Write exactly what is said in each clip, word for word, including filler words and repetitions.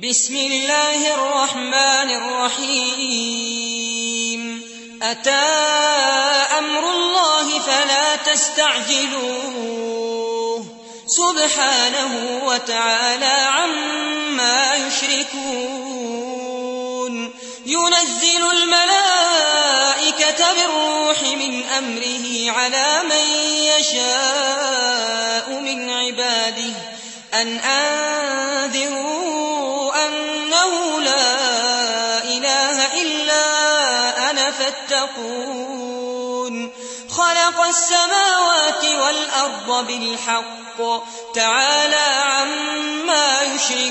بسم الله الرحمن الرحيم أتى أمر الله فلا تستعجلوه سبحانه وتعالى عما يشركون ينزل الملائكة بالروح من أمره على من يشاء من عباده أن أنذروا أنه لا إله إلا أنا فاتقون خلق السماوات والأرض بالحق تعالى عما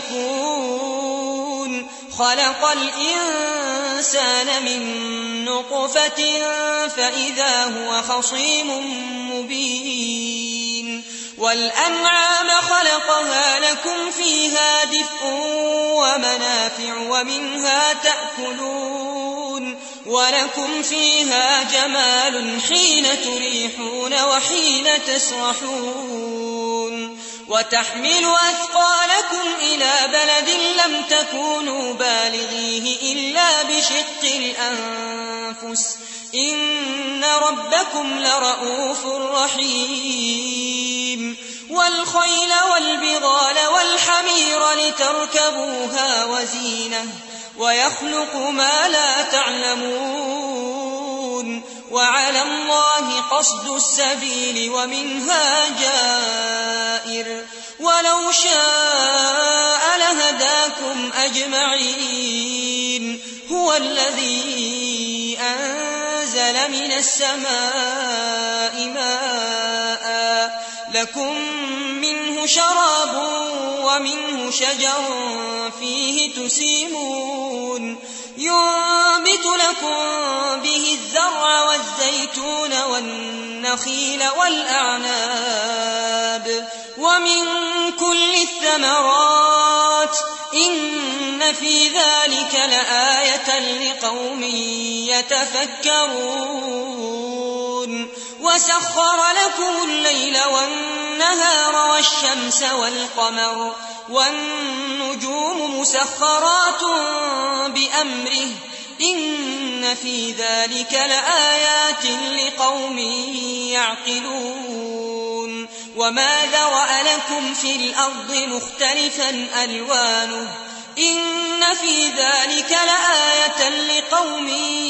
يشركون خلق الإنسان من نطفة فإذا هو خصيم مبين والأنعام خلقها لكم فيها دفء ومنافع ومنها تأكلون ولكم فيها جمال حين تريحون وحين تسرحون وتحمل أثقالكم إلى بلد لم تكونوا بالغيه إلا بشق الأنفس إن ربكم لرؤوف رحيم والخيل والبغال والحمير لتركبوها وزينة ويخلق ما لا تعلمون وعلى الله قصد السبيل ومنها جائر ولو شاء لهداكم أجمعين هو الذي أنزل من السماء ماء لكم منه شراب ومنه شجر فيه تسيمون ينبت لكم به الزرع والزيتون والنخيل والأعناب ومن كل الثمرات إن في ذلك لآية لقوم يتفكرون وسخر لكم الليل والنهار والشمس والقمر والنجوم مسخرات بأمره إن في ذلك لآيات لقوم يعقلون وما ذرأ لكم في الأرض مختلفا ألوانه إن في ذلك لآية لقوم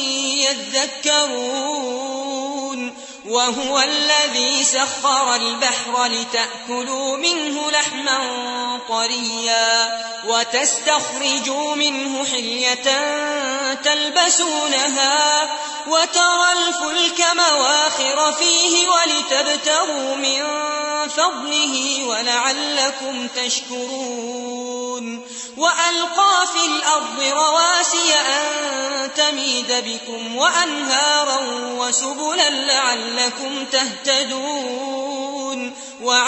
يذكرون وهو الذي سخر البحر لتأكلوا منه لحما طريا وتستخرجوا منه حلية تلبسونها وترى الفلك مواخر فيه ولتبتغوا من فضله ولعلكم تشكرون وألقى في الأرض رواسي أن تميد بكم وأنهارا وسبلا لعلكم تهتدون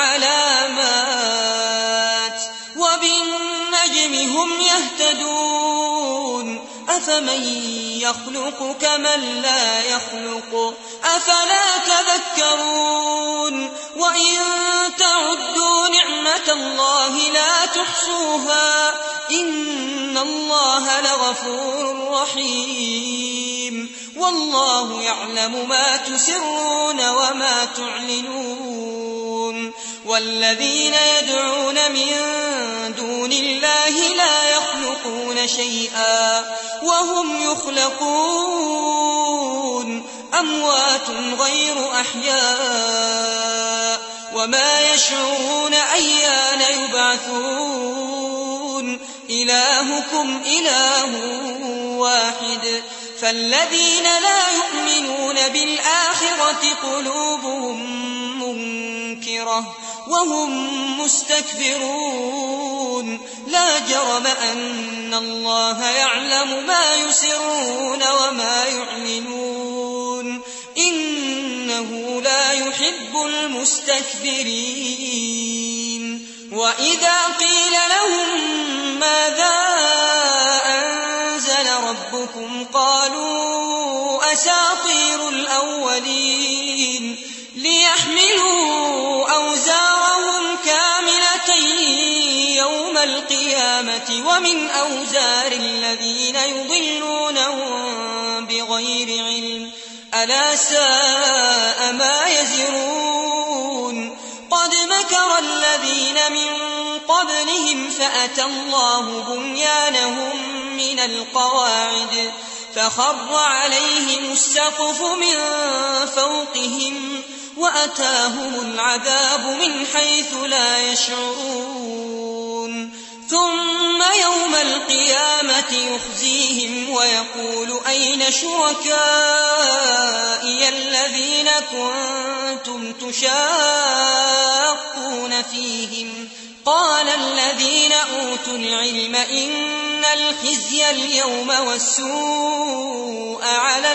وعلامات وبالنجم هم يهتدون أفمن يخلق كمن لا يخلق أفلا تذكرون وإن تعدوا نعمة الله لا تحصوها إن الله لغفور رحيم والله يعلم ما تسرون وما تعلنون والذين يدعون من دون الله لا يخلقون شيئا وهم يخلقون أموات غير أحياء وما يشعرون أيان يبعثون إلهكم إله واحد فالذين لا يؤمنون بالآخرة قلوبهم منكرة وهم مستكبرون لا جرم أن الله يعلم ما يسرون وما يعلنون إنه لا يحب المستكبرين وإذا قيل لهم ماذا أنزل ربكم قالوا أساطير الأولين ليحملوا أوزارهم كاملة يوم القيامة ومن أوزار الذين يضلونهم بغير علم ألا ساء ما يزرون قد مكر الذين من قبلهم فأتى الله بنيانهم من القواعد فخر عليهم السقف من فوقهم وأتاهم العذاب من حيث لا يشعرون ثم يوم القيامة يخزيهم ويقول أين شركائي الذين كنتم تشاقون فيهم قال الذين أوتوا العلم إن الخزي اليوم والسوء على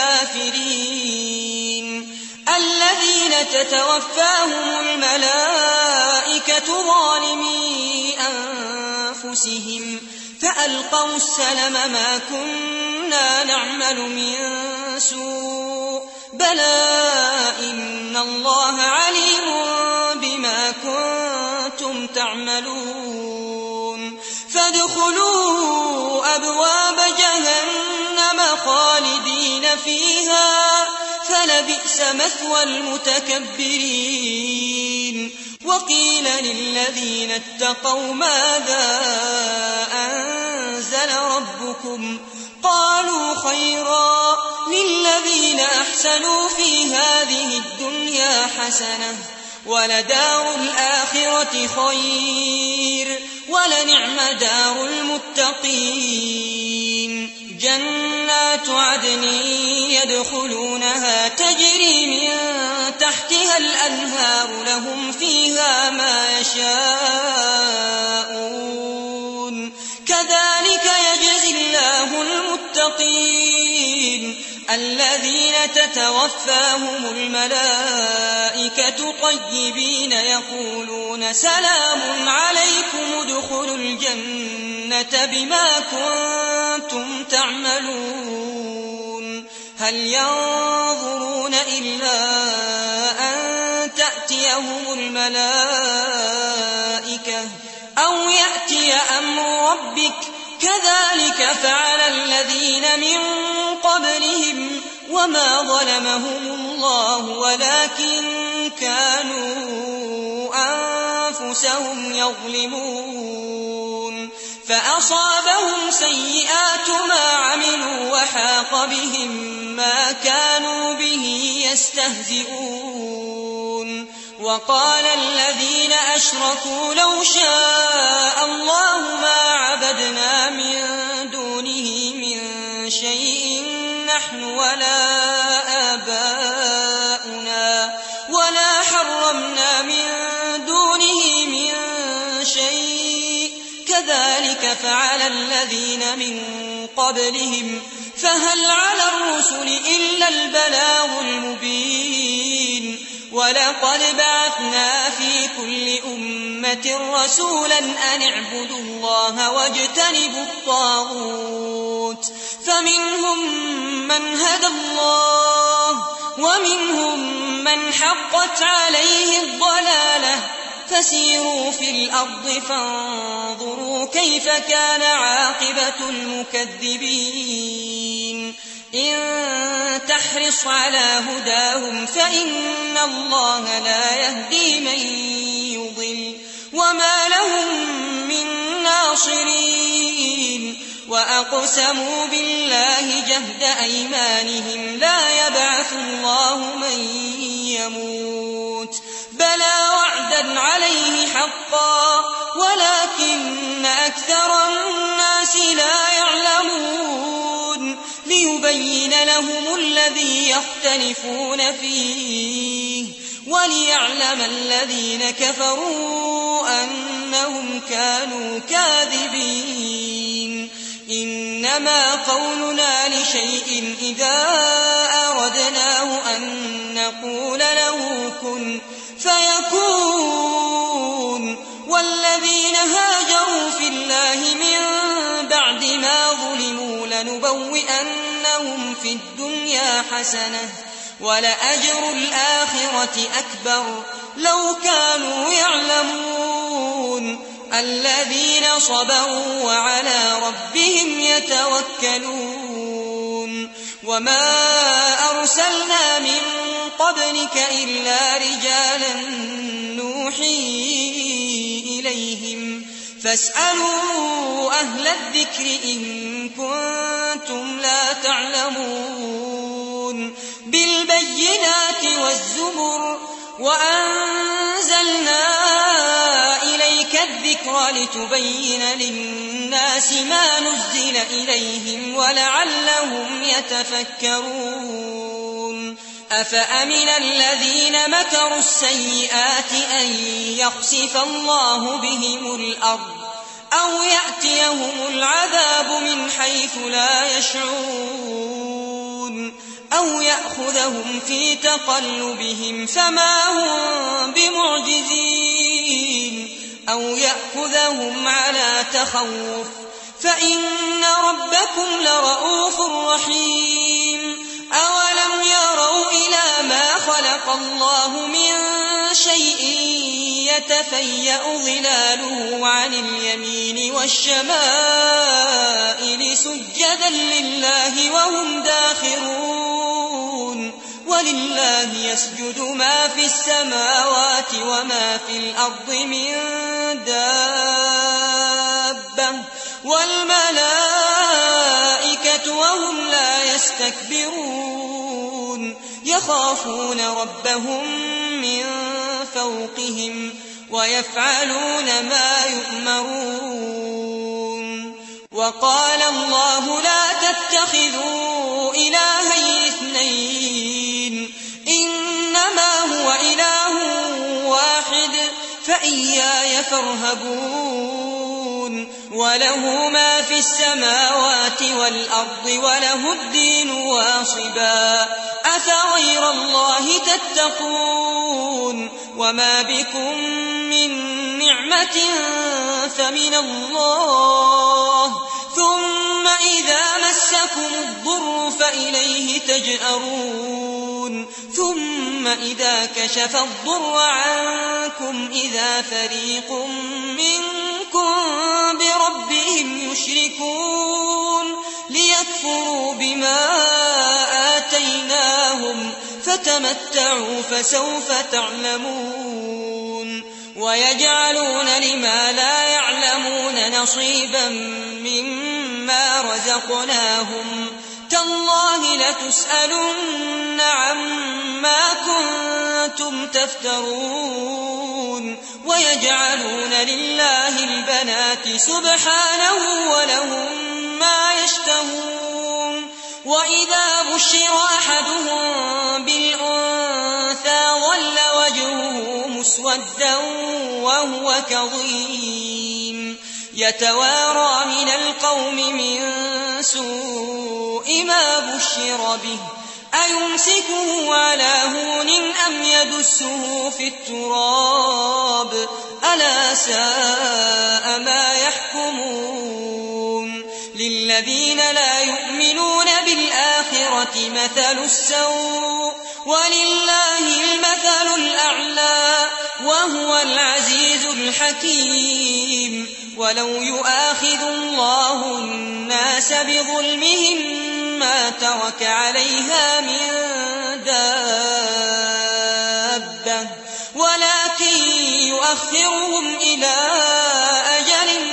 الكافرين الذين تتوفاهم الملائكة ظالمي أنفسهم فألقوا السلم ما كنا نعمل من سوء بلى إن الله عليم بما كنتم تعملون فادخلوا أبواب جهنم خالدين فيها فلبئس مثوى المتكبرين وقيل للذين اتقوا ماذا أنزل ربكم قالوا خيرا للذين أحسنوا في هذه الدنيا حسنة ولدار الآخرة خير ولنعم دار المتقين جنات عدن يدخلونها تجري من تحتها الأنهار لهم فيها ما يشاءون كذلك يجزي الله المتقين الذين تتوفاهم الملائكة طيبين يقولون سلام عليكم ادخلوا الجنة بما كنتم تعملون هل ينظرون إلا أن تأتيهم الملائكة أو يأتي أمر ربك كذلك فعل الذين من قبلهم وما ظلمهم الله ولكن كانوا أنفسهم يظلمون فأصابهم سيئات ما عملوا وحاق بهم ما كانوا به يستهزئون وقال الذين أشركوا لو شاء الله ما عبدنا من دونه من شيء نحن ولا آباؤنا ولا حرمنا من دونه من شيء كذلك فعل الذين من قبلهم فهل على الرسل إلا البلاغ المبين ولقد بعثنا في كل أمة رسولا أن اعبدوا الله واجتنبوا الطاغوت فمنهم من هدى الله ومنهم من حقت عليه الضلالة فسيروا في الأرض فانظروا كيف كان عاقبة المكذبين إن تحرص على هداهم فإن الله لا يهدي من يضل وما لهم من ناصرين وأقسموا بالله جهد أيمانهم لا يبعث الله من يموت بلى وعدا عليه حقا ولكن أكثر الناس لا يعلمون ليبين لهم الذي يختلفون فيه وليعلم الذين كفروا أنهم كانوا كاذبين إنما قولنا لشيء إذا أردناه أن نقول له كن فيكون والذين هاجروا في الله من بعد ما ظلموا لنبوئنهم في الدنيا حسنة ولأجر الآخرة أكبر لو كانوا يعلمون الذين صبروا وعلى ربهم يتوكلون وما أرسلنا من قبلك إلا رجالا نوحي إليهم فاسألوا أهل الذكر إن كنتم لا تعلمون بالبينات والزبر وأنزلنا إليك الذكر لتبين للناس ما نزل إليهم ولعلهم يتفكرون أفأمن الذين مكروا السيئات أن يخسف الله بهم الأرض أو يأتيهم العذاب من حيث لا يشعرون أو يأخذهم في تقلبهم فما هم بمعجزين أو يأخذهم على تخوف فإن ربكم لرؤوف رحيم أولم يروا إلى ما خلق الله من شيء يتفيأ ظلاله عن اليمين والشمائل سجدا لله وهم داخرون ولله يسجد ما في السماوات وما في الأرض من دابة والملائكة وهم لا يستكبرون يخافون ربهم من فوقهم ويفعلون ما يؤمرون وقال الله لا تتخذوا إلهين اثنين إنما هو إله واحد فإياي فارهبون وله ما في السماوات والأرض وله الدين واصبا أفغير الله تتقون وما بكم من نعمة فمن الله ثم إذا مسكم الضر فإليه تجأرون ثم إذا كشف الضر عنكم إذا فريق منكم بربهم يشركون ليكفروا بما آتيناهم فتمتعوا فسوف تعلمون ويجعلون لما لا يعلمون نصيبا مما رزقناهم تالله لتسألن عما كنتم تفترون ويجعلون لله البنات سبحانه ولهم ما يشتهون وإذا بشر أحدهم بالأنثى ظل وجهه مسودا وهو كظيم يتوارى من القوم من سوء ما بشر به أيمسكه على هون أم يدسه في التراب ألا ساء ما يحكمون للذين لا يؤمنون بالآخرة مثل السوء ولله المثل الأعلى وهو العزيز الحكيم ولو يؤاخذ الله الناس بظلمهم ما ترك عليها من دابة ولكن يؤخرهم إلى أجل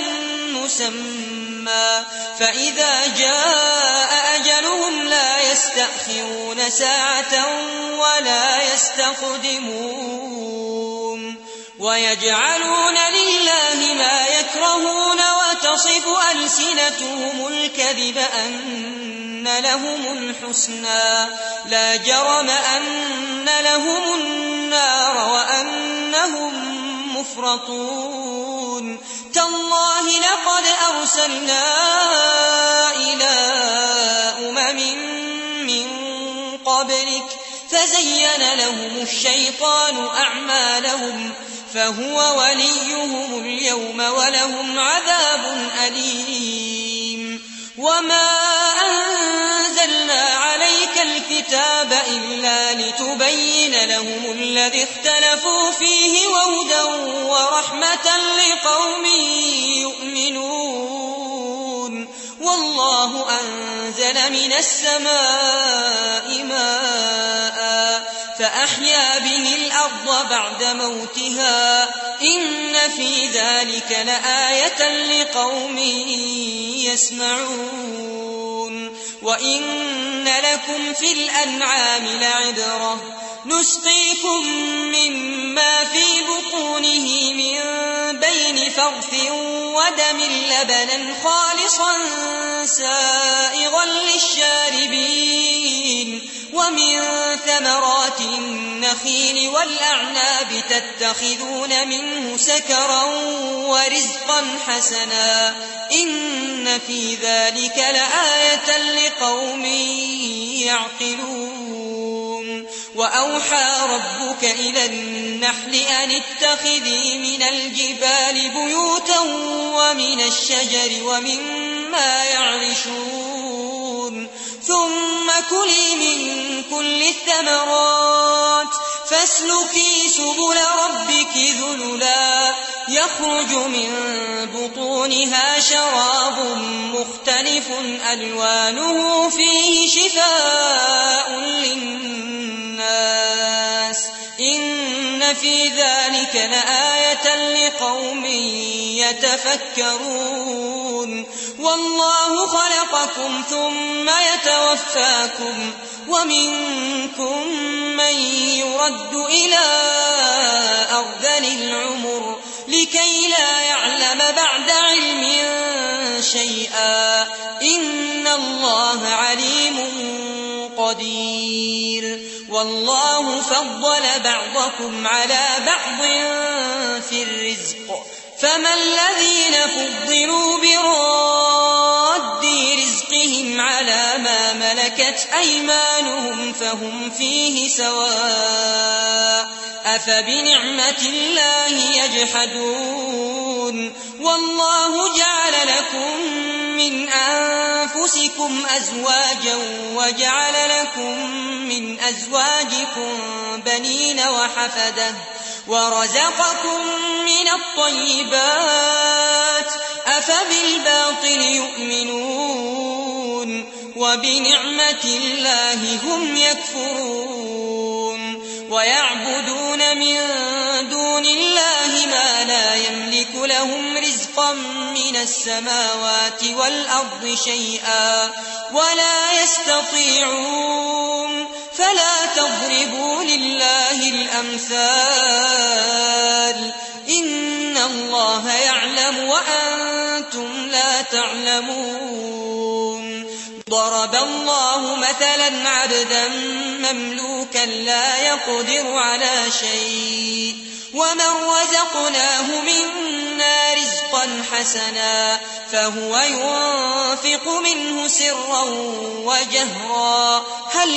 مسمى فإذا جاء أجلهم لا يستأخرون ساعة ولا يستقدمون ويجعلون لله ما يكرهون وتصف ألسنتهم الكذب أن لهم الحسنى لا جرم أن لهم النار وأنهم مفرطون تالله لقد أرسلنا إلى أمم من قبلك فزين لهم الشيطان أعمالهم فهو وليهم اليوم ولهم عذاب أليم وما أنزلنا عليك الكتاب إلا لتبين لهم الذي اختلفوا فيه وهدى ورحمة لقوم يؤمنون والله أنزل من السماء ماء فأحيا به الأرض بعد موتها إن في ذلك لآية لقوم يسمعون وإن لكم في الأنعام لعبرة نسقيكم مما في بطونه من بين فرث ودم لبنا خالصا سائغا للشاربين ومن ثمرات النخيل والأعناب تتخذون منه سكرا ورزقا حسنا إن في ذلك لآية لقوم يعقلون وأوحى ربك إلى النحل أن اتخذي من الجبال بيوتا ومن الشجر ومما يعرشون ثم كلي من كل الثمرات فاسلكي سبل ربك ذللا يخرج من بطونها شراب مختلف ألوانه فيه شفاء للناس إن في ذلك لآية لقوم يتفكرون والله خلقكم ثم يتوفاكم ومنكم من يرد إلى أرذل العمر لكي لا يعلم بعد علم شيئا إن الله عليم قدير والله فضل بعضكم على بعض في الرزق فما الذين فضلوا براد رزقهم على ما ملكت أيمانهم فهم فيه سواء أفبنعمة الله يجحدون والله جعل لكم من أنفسكم أزواجا وجعل لكم من أزواجكم بنين وحفدة ورزقكم من الطيبات أفبالباطل يؤمنون وبنعمة الله هم يكفرون ويعبدون من دون الله ما لا يملك لهم رزقا من السماوات والأرض شيئا ولا يستطيعون فلا تضربوا لله الأمثال إن الله يعلم وأنتم لا تعلمون ضرب الله مثلا عبدا مملوكا لا يقدر على شيء ومن رزقناه منا رزقا حسنا فهو ينفق منه سرا وجهرا هل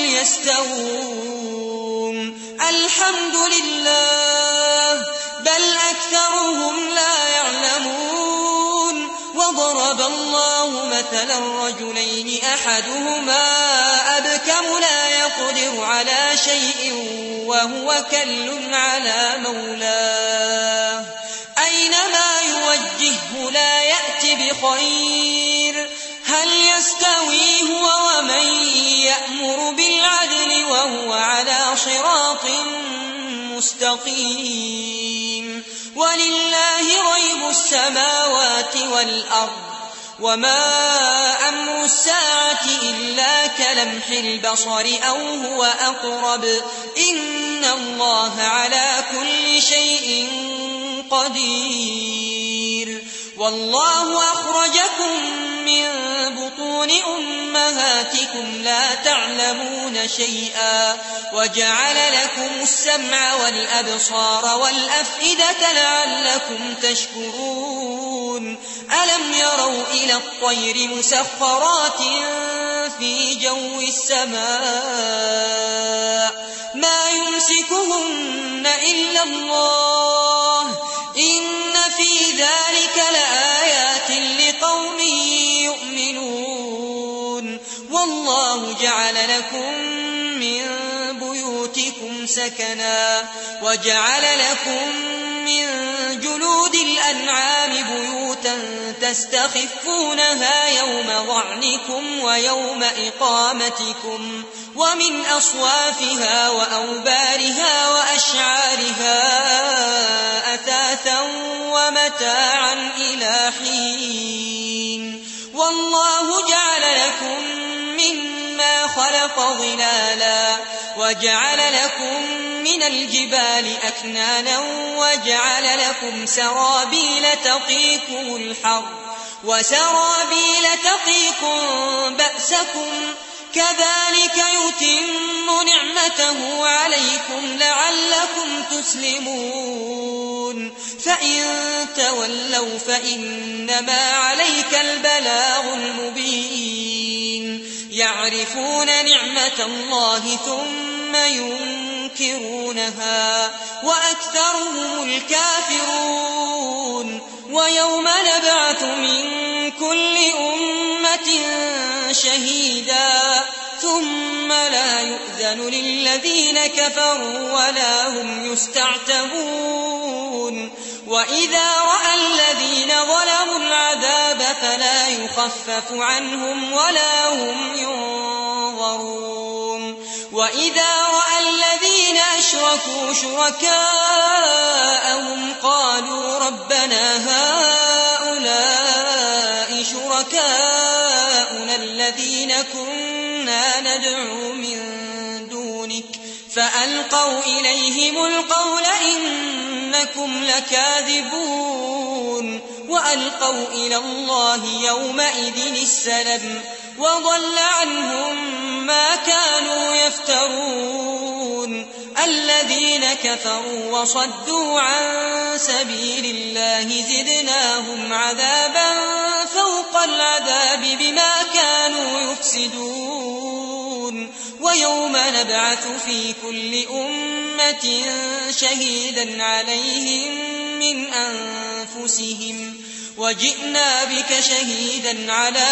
يستوون الحمد لله بل أكثرهم لا يعلمون وضرب الله مثلا رجلين أحدهما أبكم لا يقدر على شيء وهو كل على مولاه أينما يوجهه لا يأت بخير هل يستوي هو ومن يأمر بالعدل وهو على صراط مستقيم ولله غيب السماوات والأرض وما أمر الساعة إلا كلمح البصر أو هو أقرب إن الله على كل شيء قدير والله أخرجكم من بطون أمهاتكم لا تعلمون شيئا وجعل لكم السمع والأبصار والأفئدة لعلكم تشكرون ألم يروا إلى الطير مسخرات في جو السماء ما يمسكهن إلا الله إن في ذلك لآيات لقوم يؤمنون والله جعل لكم من بيوتكم سكنا وجعل لكم من جلود الأنعام بيوتا تستخفونها يوم ظعنكم ويوم إقامتكم ومن أصوافها وأوبارها وأشعارها أثاثا ومتاعا إلى حين والله جعل لكم مما خلق ظلالا وجعل لكم من الجبال أكنانا وجعل لكم سرابيل تقيكم الحر وسرابيل تقيكم بأسكم كذلك يتم نعمته عليكم لعلكم تسلمون فإن تولوا فإنما عليك البلاغ المبين يعرفون نعمة الله ثم ينكرونها وأكثرهم الكافرون ويوم نبعث من كل أمة شهيدا ثم لا يؤذن للذين كفروا ولا هم يستعتبون وإذا رأى الذين ظلموا العذاب فلا يخفف عنهم ولا هم ينظرون وإذا رأى الذين أشركوا شركاءهم قالوا ربنا هؤلاء شركاؤنا الذين كنا ندعو من دونك فألقوا إليهم القول إنكم لكاذبون وألقوا إلى الله يومئذ السلم وضل عنهم ما كانوا يفترون الذين كفروا وصدوا عن سبيل الله زدناهم عذابا فوق العذاب بما كانوا يفسدون ويوم نبعث في كل أمة شهيدا عليهم من أنفسهم وجئنا بك شهيدا على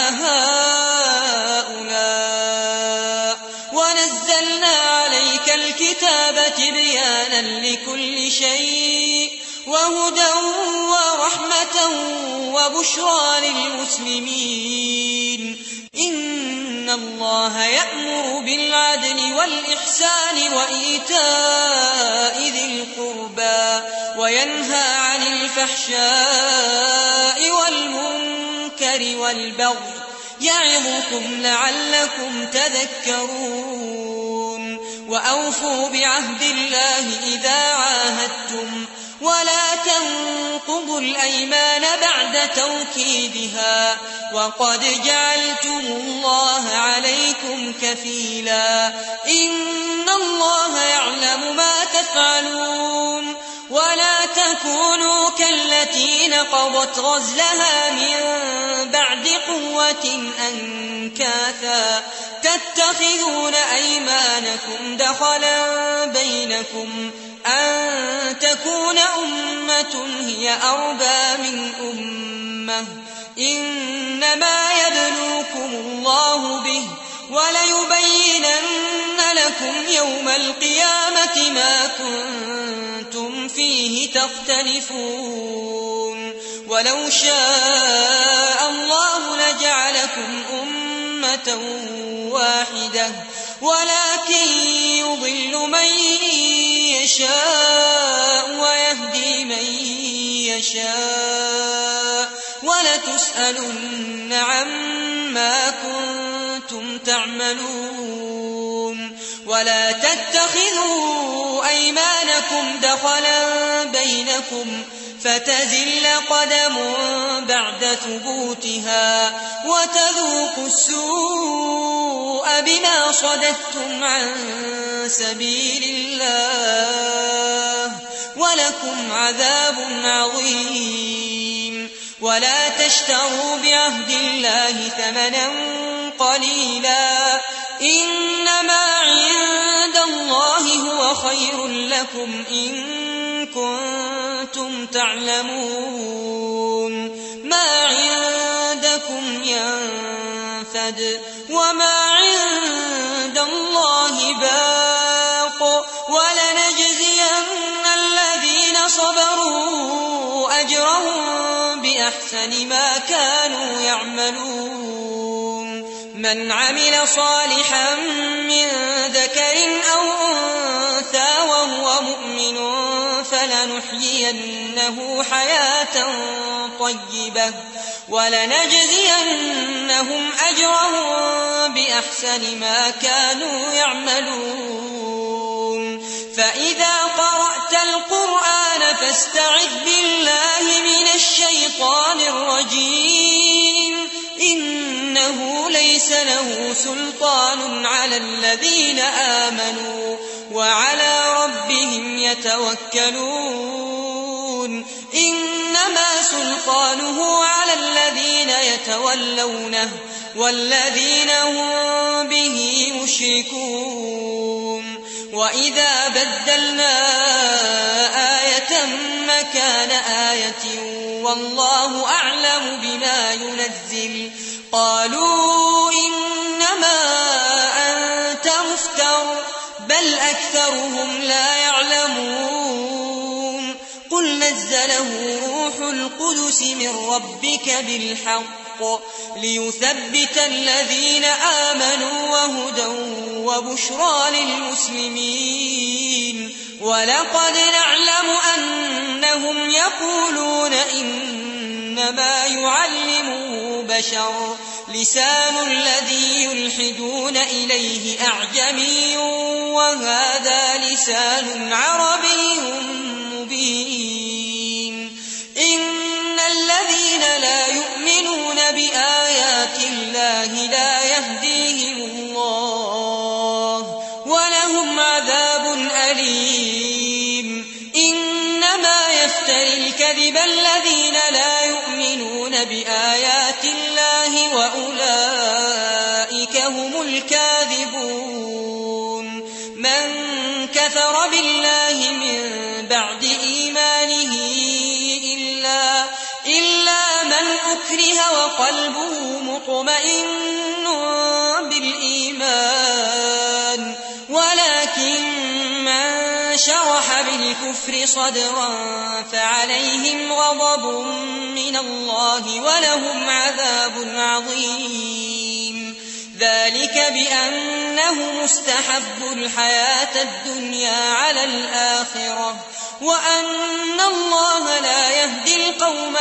هؤلاء ونزلنا عليك الكتاب تبيانا لكل شيء وهدى ورحمة وبشرى للمسلمين إن الله يأمر بالعدل والإحسان وإيتاء ذي القربى وينهى عن الفحشاء والمنكر والبغي يعظكم لعلكم تذكرون وأوفوا بعهد الله إذا عاهدتم ولا تنقضوا الأيمان بعد توكيدها وقد جعلتم الله عليكم كفيلا إن الله يعلم ما تفعلون ولا تكونوا كالتي نقضت غزلها من بعد قوة أنكاثا تتخذون أيمانكم دخلا بينكم أن تكون أمة هي أربى من أمة إنما يبلوكم الله به وليبينن لكم يوم القيامة ما كنتم فيه تختلفون ولو شاء الله لجعلكم أمة واحدة ولكن يضل من يشاء ويهدي من يشاء ولتسألن عما كنتم تعملون ولا تتخذوا أيمانكم دخلا بينكم فتزل قدم بعد ثبوتها وتذوقوا السوء بما صددتم عن سبيل الله ولكم عذاب عظيم ولا تشتروا بعهد الله ثمنا قليلا إنما عند الله هو خير لكم إن كنتم تعلمون ما عندكم ينفد وما عند الله باق ولا بأحسن ما كانوا يعملون من عمل صالحا من ذكر أو أنثى وهو مؤمن فلنحيينه حياة طيبة ولنجزينهم أجرهم بأحسن ما كانوا يعملون فإذا قرأت القرآن فاستعذ بالله من الشيطان الرجيم إنه ليس له سلطان على الذين آمنوا وعلى ربهم يتوكلون إنما سلطانه على الذين يتولونه والذين هم به مشركون وإذا بدلنا آية مكان آية والله أعلم بما ينزل قالوا إنما أنت مفتر بل أكثرهم لا يعلمون قل نزله روح القدس من ربك بالحق ليثبت الذين آمنوا وهدى وبشرى للمسلمين ولقد نعلم أنهم يقولون إنما يعلمه بشر لسان الذي يلحدون إليه أعجمي وهذا لسان عربي مبين إن الذين لا يؤمنون بآيات الله لا يهديهم الله ولهم عذاب أليم إنما يفتري الكذب الذين لا يؤمنون بآيات الله وأولئك هم الكاذبون من كفر بالله من بعد إيمانه إلا, إلا من أكره وقلبه مطمئن بالإيمان ولكن من شرح بالكفر صدرا فعليهم غضب من الله ولهم عذاب عظيم ذلك بأنه مستحب الحياة الدنيا على الآخرة وأن الله لا يهدي القوم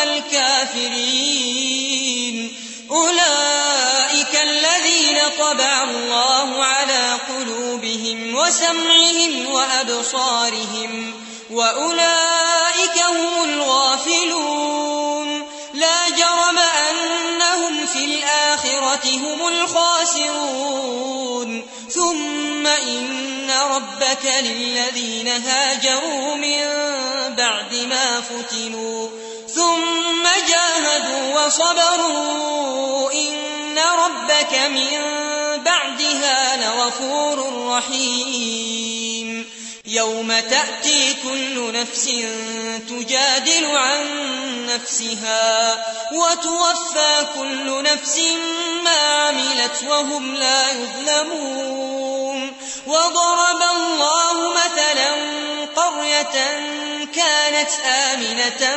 الكافرين أولئك الذين طبع الله على قلوبهم وسمعهم وأبصارهم وأولئك هم الغافلون لا جرم أنهم في الآخرة هم الخاسرون ثم إن ربك للذين هاجروا من بعد ما فتنوا ثم جاهدوا وصبروا إن ربك من بعدها لغفور رحيم يوم تأتي كل نفس تجادل عن نفسها وتوفى كل نفس ما عملت وهم لا يظلمون وضرب الله مثلا قرية كانت آمنة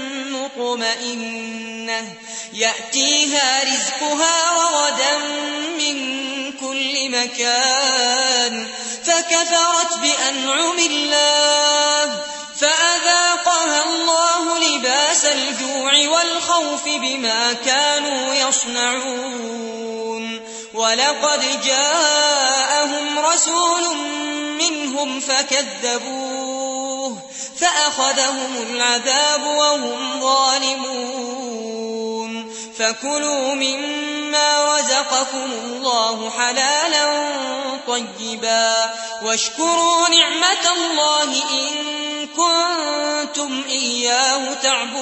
مطمئنة يأتيها رزقها رغدا من كل مكان فكفرت بأنعم الله فأذاقها الله لباس الجوع والخوف بما كانوا يصنعون ولقد جاءهم رسول منهم فكذبوه فأخذهم العذاب وهم ظالمون فكلوا مما رزقكم الله حلالا طيبا واشكروا نعمة الله إن كنتم إياه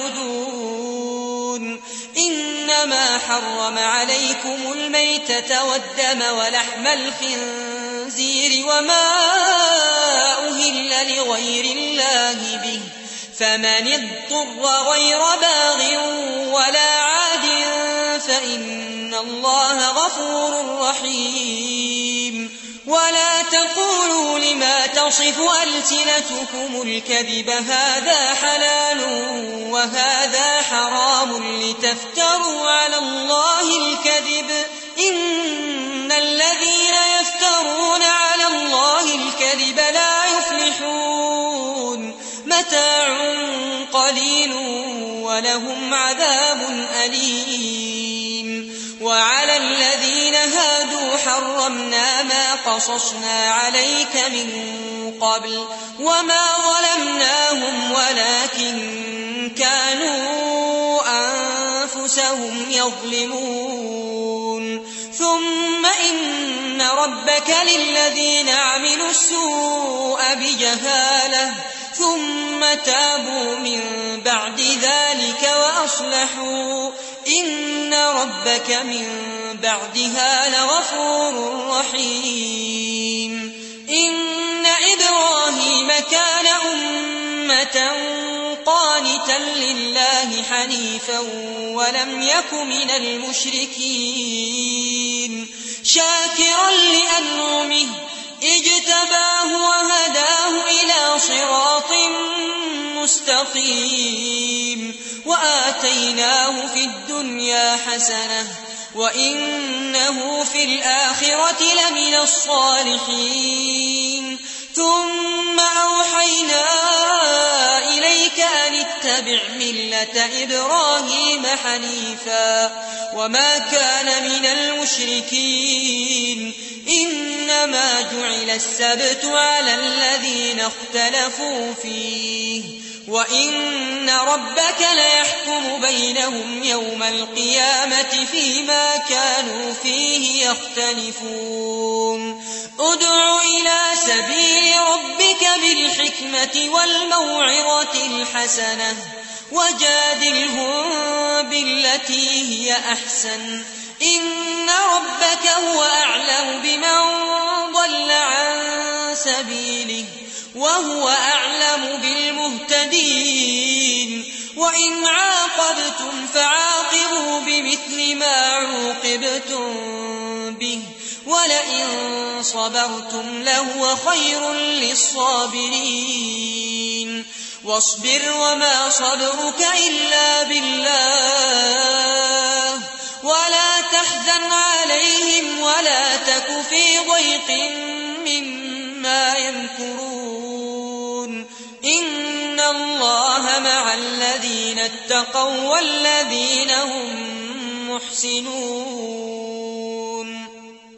تعبدون إنما حرم عليكم الميتة والدم ولحم الخنزير وما أهل لغير الله به فمن اضطر غير باغ ولا عاد فإن الله غفور رحيم ولا تقولوا لما تصف ألسنتكم الكذب هذا حلال وهذا حرام لتفتروا على الله الكذب إن الذين يفترون على الله الكذب لا يفلحون متاع قليل ولهم عذاب أليم وعلى الذين هادوا حرمنا ما قصصنا عليك من قبل وما ظلمناهم ولكن كانوا أنفسهم يظلمون ثم إن ربك للذين عملوا السوء بجهالة ثم تابوا من بعد ذلك وأصلحوا إن ربك من بعدها لغفور رحيم إن إبراهيم كان أمة قانتا لله حنيفا ولم يك من المشركين شاكرا لأنعمه اجتباه وهداه إلى صراط مستقيم وآتيناه في الدنيا حسنة وإنه في الآخرة لمن الصالحين ثم أوحينا إليك أن اتبع ملة إبراهيم حنيفا وما كان من المشركين إنما جعل السبت على الذين اختلفوا فيه وإن ربك ليحكم بينهم يوم القيامة فيما كانوا فيه يختلفون ادع إلى سبيل ربك بالحكمة والموعظة الحسنة وجادلهم بالتي هي أحسن إن ربك هو أعلم بمن ضل عن سبيله وهو أعلم بالمهتدين وإن عاقبتم فعاقبوا بمثل ما عوقبتم به ولئن صبرتم لهو خير للصابرين واصبر وما صبرك إلا بالله ولا تحزن عليهم ولا تك في ضيق مما يمكرون إن الله مع الذين اتقوا والذين هم محسنون